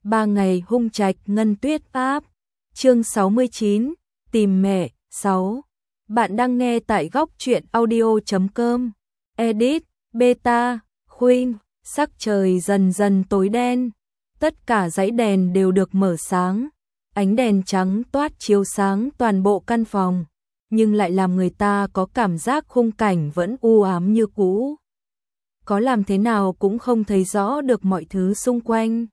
3 ngày hung trạch ngân tuyết áp. Chương 69, tìm mẹ. 6. Bạn đang nghe tại góc truyện audio.com. Edit, beta, khuyên. Sắc trời dần dần tối đen. Tất cả dãy đèn đều được mở sáng. Ánh đèn trắng toát chiếu sáng toàn bộ căn phòng, nhưng lại làm người ta có cảm giác khung cảnh vẫn u ám như cũ. Có làm thế nào cũng không thấy rõ được mọi thứ xung quanh.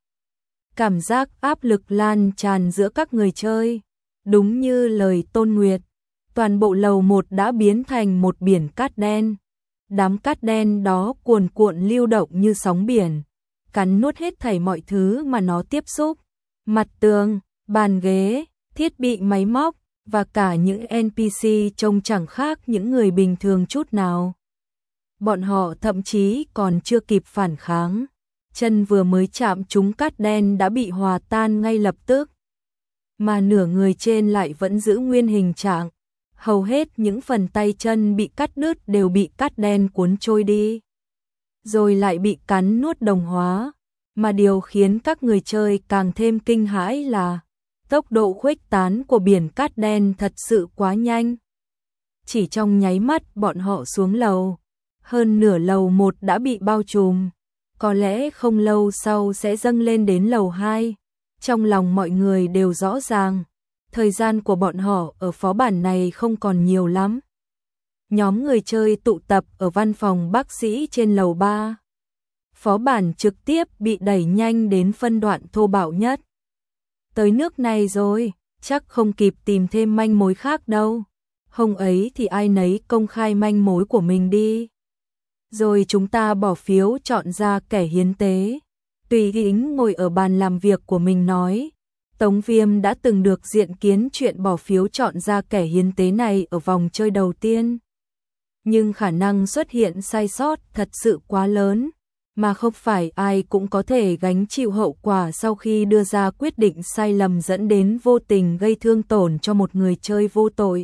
Cảm giác áp lực lan tràn giữa các người chơi. Đúng như lời Tôn Nguyệt, toàn bộ lầu 1 đã biến thành một biển cát đen. Đám cát đen đó cuồn cuộn lưu động như sóng biển, cắn nuốt hết thảy mọi thứ mà nó tiếp xúc. Mặt tường, bàn ghế, thiết bị máy móc và cả những NPC trông chẳng khác những người bình thường chút nào. Bọn họ thậm chí còn chưa kịp phản kháng, chân vừa mới chạm trúng cát đen đã bị hòa tan ngay lập tức. Mà nửa người trên lại vẫn giữ nguyên hình trạng, hầu hết những phần tay chân bị cắt đứt đều bị cát đen cuốn trôi đi, rồi lại bị cắn nuốt đồng hóa. Mà điều khiến các người chơi càng thêm kinh hãi là tốc độ khuếch tán của biển cát đen thật sự quá nhanh. Chỉ trong nháy mắt bọn họ xuống lầu, hơn nửa lầu 1 đã bị bao trùm, có lẽ không lâu sau sẽ dâng lên đến lầu 2. Trong lòng mọi người đều rõ ràng, thời gian của bọn họ ở phó bản này không còn nhiều lắm. Nhóm người chơi tụ tập ở văn phòng bác sĩ trên lầu 3. Phó bản trực tiếp bị đẩy nhanh đến phân đoạn thô bạo nhất. Tới nước này rồi, chắc không kịp tìm thêm manh mối khác đâu. Hôm ấy thì ai nấy công khai manh mối của mình đi. Rồi chúng ta bỏ phiếu chọn ra kẻ hiến tế. Tùy Ính ngồi ở bàn làm việc của mình nói, Tống Viêm đã từng được diện kiến chuyện bỏ phiếu chọn ra kẻ hiến tế này ở vòng chơi đầu tiên. Nhưng khả năng xuất hiện sai sót thật sự quá lớn, mà không phải ai cũng có thể gánh chịu hậu quả sau khi đưa ra quyết định sai lầm dẫn đến vô tình gây thương tổn cho một người chơi vô tội.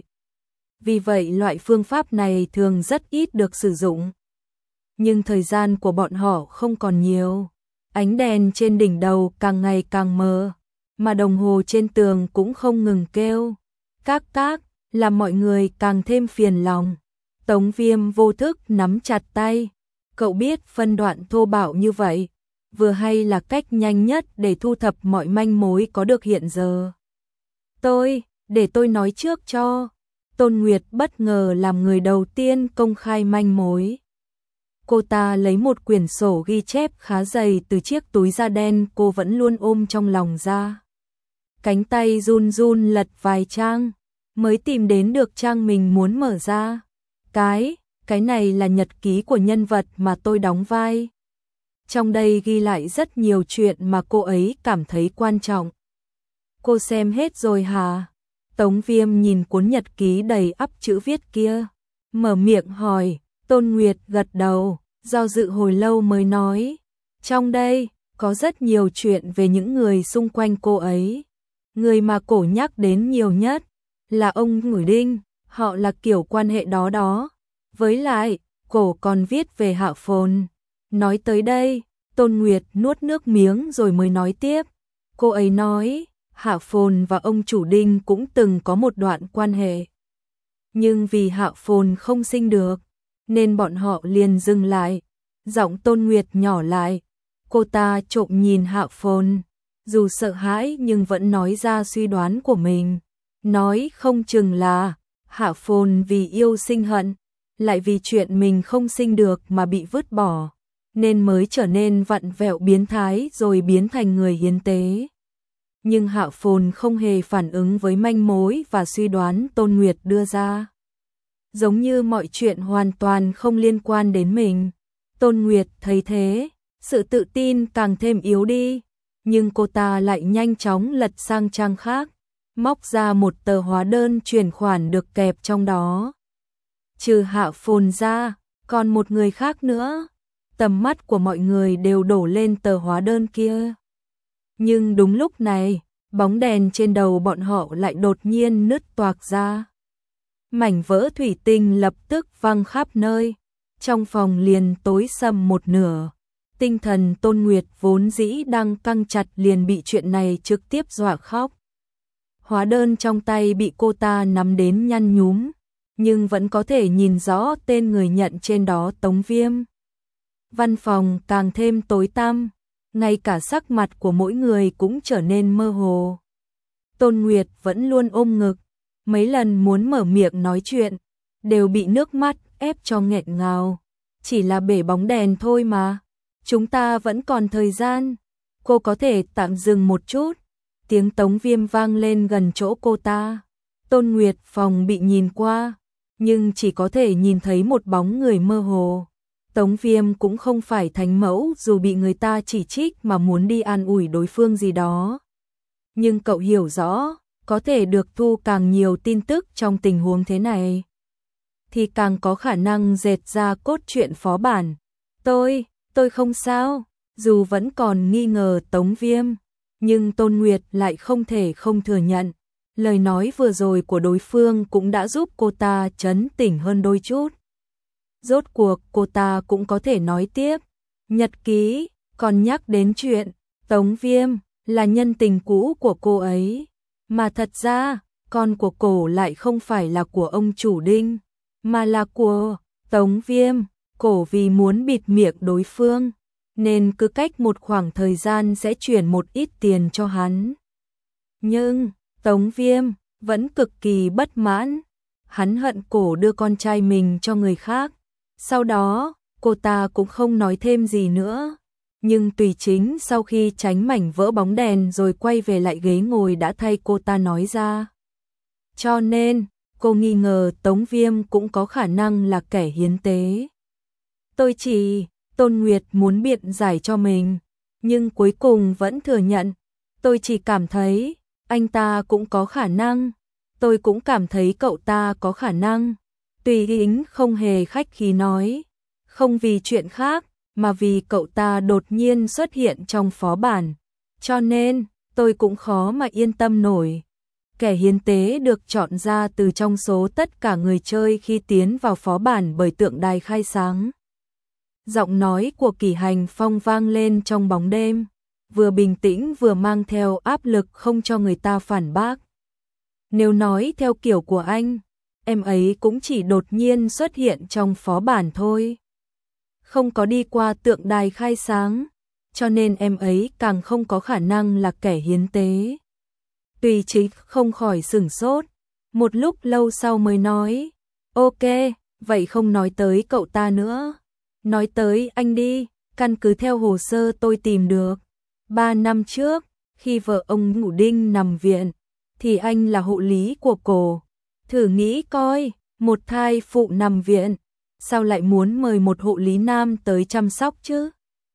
Vì vậy loại phương pháp này thường rất ít được sử dụng. Nhưng thời gian của bọn họ không còn nhiều. Ánh đèn trên đỉnh đầu càng ngày càng mờ, mà đồng hồ trên tường cũng không ngừng kêu các làm mọi người càng thêm phiền lòng. Tống Viêm vô thức nắm chặt tay. Cậu biết phân đoạn thô bạo như vậy, vừa hay là cách nhanh nhất để thu thập mọi manh mối có được hiện giờ. Để tôi nói trước cho. Tôn Nguyệt bất ngờ làm người đầu tiên công khai manh mối. Cô ta lấy một quyển sổ ghi chép khá dày từ chiếc túi da đen cô vẫn luôn ôm trong lòng ra. Cánh tay run run lật vài trang, mới tìm đến được trang mình muốn mở ra. Cái này là nhật ký của nhân vật mà tôi đóng vai. Trong đây ghi lại rất nhiều chuyện mà cô ấy cảm thấy quan trọng. Cô xem hết rồi hả? Tống Viêm nhìn cuốn nhật ký đầy ắp chữ viết kia, mở miệng hỏi. Tôn Nguyệt gật đầu, do dự hồi lâu mới nói, trong đây có rất nhiều chuyện về những người xung quanh cô ấy. Người mà cổ nhắc đến nhiều nhất là ông Ngửi Đinh, họ là kiểu quan hệ đó. Với lại, cổ còn viết về Hạ Phồn. Nói tới đây, Tôn Nguyệt nuốt nước miếng rồi mới nói tiếp. Cô ấy nói, Hạ Phồn và ông chủ Đinh cũng từng có một đoạn quan hệ. Nhưng vì Hạ Phồn không sinh được, nên bọn họ liền dừng lại. Giọng Tôn Nguyệt nhỏ lại. Cô ta trộm nhìn Hạ Phồn, dù sợ hãi nhưng vẫn nói ra suy đoán của mình. Nói không chừng là Hạ Phồn vì yêu sinh hận, lại vì chuyện mình không sinh được mà bị vứt bỏ, nên mới trở nên vặn vẹo biến thái rồi biến thành người hiến tế. Nhưng Hạ Phồn không hề phản ứng với manh mối và suy đoán Tôn Nguyệt đưa ra. Giống như mọi chuyện hoàn toàn không liên quan đến mình. Tôn Nguyệt thấy thế, sự tự tin càng thêm yếu đi, nhưng cô ta lại nhanh chóng lật sang trang khác, móc ra một tờ hóa đơn chuyển khoản được kẹp trong đó. Trừ Hạ Phồn ra, còn một người khác nữa. Tầm mắt của mọi người đều đổ lên tờ hóa đơn kia. Nhưng đúng lúc này, bóng đèn trên đầu bọn họ lại đột nhiên nứt toạc ra. Mảnh vỡ thủy tinh lập tức văng khắp nơi. Trong phòng liền tối sầm một nửa. Tinh thần Tôn Nguyệt vốn dĩ đang căng chặt liền bị chuyện này trực tiếp dọa khóc. Hóa đơn trong tay bị cô ta nắm đến nhăn nhúm, nhưng vẫn có thể nhìn rõ tên người nhận trên đó Tống Viêm. Văn phòng càng thêm tối tăm, ngay cả sắc mặt của mỗi người cũng trở nên mơ hồ. Tôn Nguyệt vẫn luôn ôm ngực, mấy lần muốn mở miệng nói chuyện, đều bị nước mắt ép cho nghẹn ngào. Chỉ là bể bóng đèn thôi mà, chúng ta vẫn còn thời gian, cô có thể tạm dừng một chút. Tiếng Tống Viêm vang lên gần chỗ cô ta. Tôn Nguyệt phòng bị nhìn qua, nhưng chỉ có thể nhìn thấy một bóng người mơ hồ. Tống Viêm cũng không phải thánh mẫu dù bị người ta chỉ trích mà muốn đi an ủi đối phương gì đó. Nhưng cậu hiểu rõ, có thể được thu càng nhiều tin tức trong tình huống thế này, thì càng có khả năng dệt ra cốt truyện phó bản. Tôi không sao, dù vẫn còn nghi ngờ Tống Viêm, nhưng Tôn Nguyệt lại không thể không thừa nhận. Lời nói vừa rồi của đối phương cũng đã giúp cô ta trấn tĩnh hơn đôi chút. Rốt cuộc cô ta cũng có thể nói tiếp. Nhật ký, còn nhắc đến chuyện Tống Viêm là nhân tình cũ của cô ấy. Mà thật ra, con của cổ lại không phải là của ông chủ Đinh, mà là của Tống Viêm. Cổ vì muốn bịt miệng đối phương, nên cứ cách một khoảng thời gian sẽ chuyển một ít tiền cho hắn. Nhưng Tống Viêm vẫn cực kỳ bất mãn. Hắn hận cổ đưa con trai mình cho người khác. Sau đó, cô ta cũng không nói thêm gì nữa. Nhưng Tùy Chính sau khi tránh mảnh vỡ bóng đèn rồi quay về lại ghế ngồi đã thay cô ta nói ra. Cho nên, cô nghi ngờ Tống Viêm cũng có khả năng là kẻ hiến tế. Tôn Nguyệt muốn biện giải cho mình, nhưng cuối cùng vẫn thừa nhận. Tôi chỉ cảm thấy, anh ta cũng có khả năng. Tôi cũng cảm thấy cậu ta có khả năng. Tùy Chính không hề khách khí nói. Không vì chuyện khác, mà vì cậu ta đột nhiên xuất hiện trong phó bản. Cho nên, tôi cũng khó mà yên tâm nổi. Kẻ hiến tế được chọn ra từ trong số tất cả người chơi khi tiến vào phó bản bởi tượng đài khai sáng. Giọng nói của Kỷ Hành Phong vang lên trong bóng đêm, vừa bình tĩnh vừa mang theo áp lực không cho người ta phản bác. Nếu nói theo kiểu của anh, em ấy cũng chỉ đột nhiên xuất hiện trong phó bản thôi. Không có đi qua tượng đài khai sáng, cho nên em ấy càng không có khả năng là kẻ hiến tế. Tùy Chính không khỏi sửng sốt, một lúc lâu sau mới nói, ok, vậy không nói tới cậu ta nữa. Nói tới anh đi, căn cứ theo hồ sơ tôi tìm được. 3 năm trước, khi vợ ông Ngũ Đinh nằm viện, thì anh là hộ lý của cô. Thử nghĩ coi, một thai phụ nằm viện, sao lại muốn mời một hộ lý nam tới chăm sóc chứ?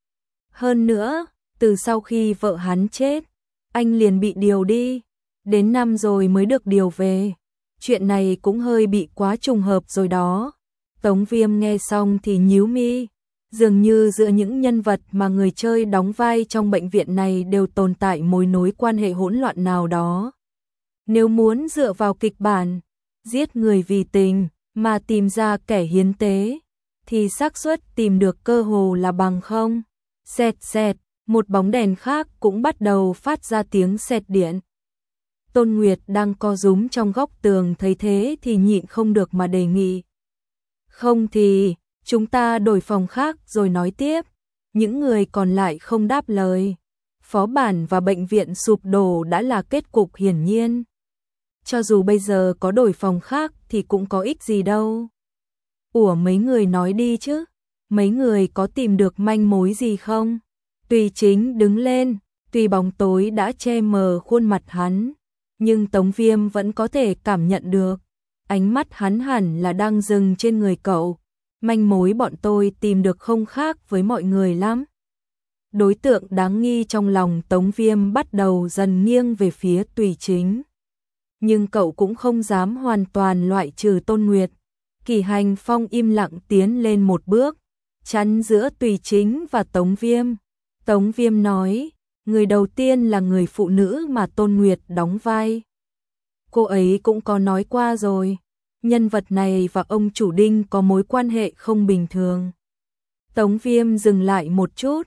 Hơn nữa, từ sau khi vợ hắn chết, anh liền bị điều đi, đến năm rồi mới được điều về. Chuyện này cũng hơi bị quá trùng hợp rồi đó. Tống Viêm nghe xong thì nhíu mi, dường như giữa những nhân vật mà người chơi đóng vai trong bệnh viện này đều tồn tại mối nối quan hệ hỗn loạn nào đó. Nếu muốn dựa vào kịch bản, giết người vì tình mà tìm ra kẻ hiến tế, thì xác suất tìm được cơ hồ là bằng không. Xẹt xẹt, một bóng đèn khác cũng bắt đầu phát ra tiếng xẹt điện. Tôn Nguyệt đang co rúm trong góc tường thấy thế thì nhịn không được mà đề nghị. Không thì, chúng ta đổi phòng khác rồi nói tiếp. Những người còn lại không đáp lời. Phó bản và bệnh viện sụp đổ đã là kết cục hiển nhiên. Cho dù bây giờ có đổi phòng khác thì cũng có ích gì đâu. Ủa mấy người nói đi chứ. Mấy người có tìm được manh mối gì không? Tùy Chính đứng lên, tuy bóng tối đã che mờ khuôn mặt hắn, nhưng Tống Viêm vẫn có thể cảm nhận được. Ánh mắt hắn hẳn là đang dừng trên người cậu. Manh mối bọn tôi tìm được không khác với mọi người lắm. Đối tượng đáng nghi trong lòng Tống Viêm bắt đầu dần nghiêng về phía Tùy Chính. Nhưng cậu cũng không dám hoàn toàn loại trừ Tôn Nguyệt. Kỷ Hành Phong im lặng tiến lên một bước, chắn giữa Tùy Chính và Tống Viêm. Tống Viêm nói, người đầu tiên là người phụ nữ mà Tôn Nguyệt đóng vai. Cô ấy cũng có nói qua rồi, nhân vật này và ông chủ Đinh có mối quan hệ không bình thường. Tống Viêm dừng lại một chút,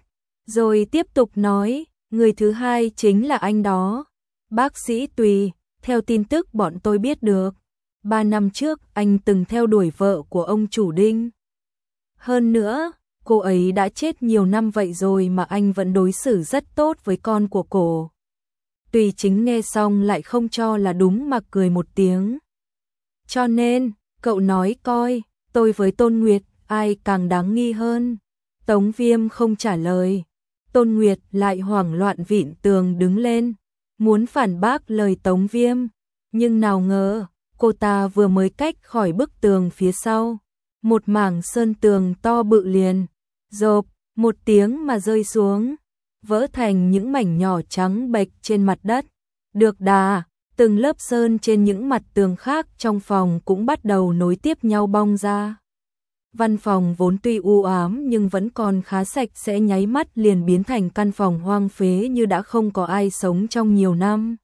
Rồi tiếp tục nói, người thứ hai chính là anh đó, bác sĩ Tùy, theo tin tức bọn tôi biết được. 3 năm trước anh từng theo đuổi vợ của ông chủ Đinh. Hơn nữa, cô ấy đã chết nhiều năm vậy rồi mà anh vẫn đối xử rất tốt với con của cô. Tùy Chính nghe xong lại không cho là đúng mà cười một tiếng. Cho nên, cậu nói coi, tôi với Tôn Nguyệt, ai càng đáng nghi hơn? Tống Viêm không trả lời. Tôn Nguyệt lại hoảng loạn vịn tường đứng lên, muốn phản bác lời Tống Viêm. Nhưng nào ngờ, cô ta vừa mới cách khỏi bức tường phía sau. Một mảng sơn tường to bự liền, rộp, một tiếng mà rơi xuống, vỡ thành những mảnh nhỏ trắng bệch trên mặt đất. Được đà, từng lớp sơn trên những mặt tường khác trong phòng cũng bắt đầu nối tiếp nhau bong ra. Văn phòng vốn tuy u ám nhưng vẫn còn khá sạch sẽ, nháy mắt liền biến thành căn phòng hoang phế như đã không có ai sống trong nhiều năm.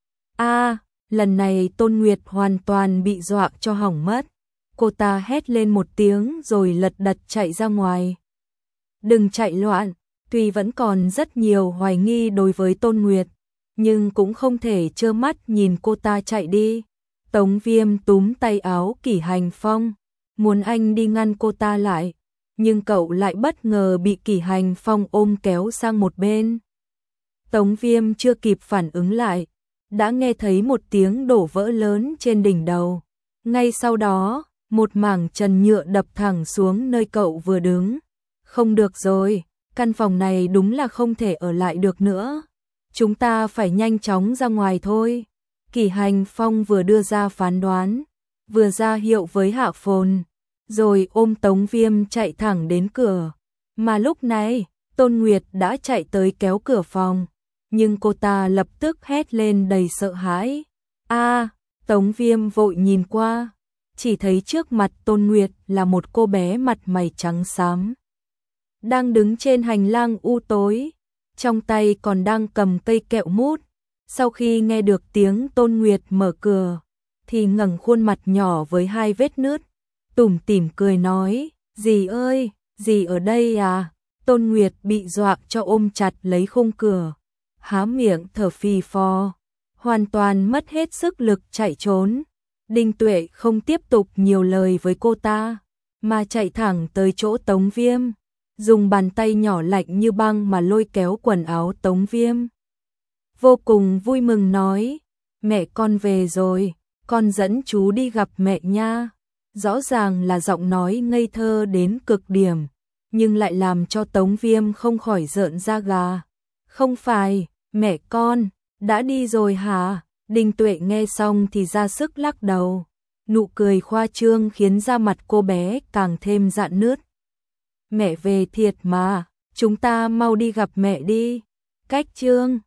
Lần này Tôn Nguyệt hoàn toàn bị dọa cho hỏng mất. Cô ta hét lên một tiếng rồi lật đật chạy ra ngoài. Đừng chạy loạn, tuy vẫn còn rất nhiều hoài nghi đối với Tôn Nguyệt, nhưng cũng không thể trơ mắt nhìn cô ta chạy đi. Tống Viêm túm tay áo Kỷ Hành Phong, muốn anh đi ngăn cô ta lại, nhưng cậu lại bất ngờ bị Kỷ Hành Phong ôm kéo sang một bên. Tống Viêm chưa kịp phản ứng lại, đã nghe thấy một tiếng đổ vỡ lớn trên đỉnh đầu. Ngay sau đó, một mảng trần nhựa đập thẳng xuống nơi cậu vừa đứng. Không được rồi, căn phòng này đúng là không thể ở lại được nữa. Chúng ta phải nhanh chóng ra ngoài thôi. Kỷ Hành Phong vừa đưa ra phán đoán, vừa ra hiệu với Hạ Phồn, rồi ôm Tống Viêm chạy thẳng đến cửa. Mà lúc này, Tôn Nguyệt đã chạy tới kéo cửa phòng, nhưng cô ta lập tức hét lên đầy sợ hãi. Tống Viêm vội nhìn qua, chỉ thấy trước mặt Tôn Nguyệt là một cô bé mặt mày trắng xám, đang đứng trên hành lang u tối, trong tay còn đang cầm cây kẹo mút. Sau khi nghe được tiếng Tôn Nguyệt mở cửa, thì ngẩng khuôn mặt nhỏ với 2 vết nứt, tủm tỉm cười nói, dì ơi, dì ở đây à? Tôn Nguyệt bị dọa cho ôm chặt lấy khung cửa, há miệng thở phì phò, hoàn toàn mất hết sức lực chạy trốn. Đinh Tuệ không tiếp tục nhiều lời với cô ta, mà chạy thẳng tới chỗ Tống Viêm, dùng bàn tay nhỏ lạnh như băng mà lôi kéo quần áo Tống Viêm. Vô cùng vui mừng nói, mẹ con về rồi, con dẫn chú đi gặp mẹ nha. Rõ ràng là giọng nói ngây thơ đến cực điểm, nhưng lại làm cho Tống Viêm không khỏi rợn da gà. Không phải, mẹ con, đã đi rồi hả? Đinh Tuệ nghe xong thì ra sức lắc đầu, nụ cười khoa trương khiến da mặt cô bé càng thêm rạn nứt. Mẹ về thiệt mà, chúng ta mau đi gặp mẹ đi. Cách chương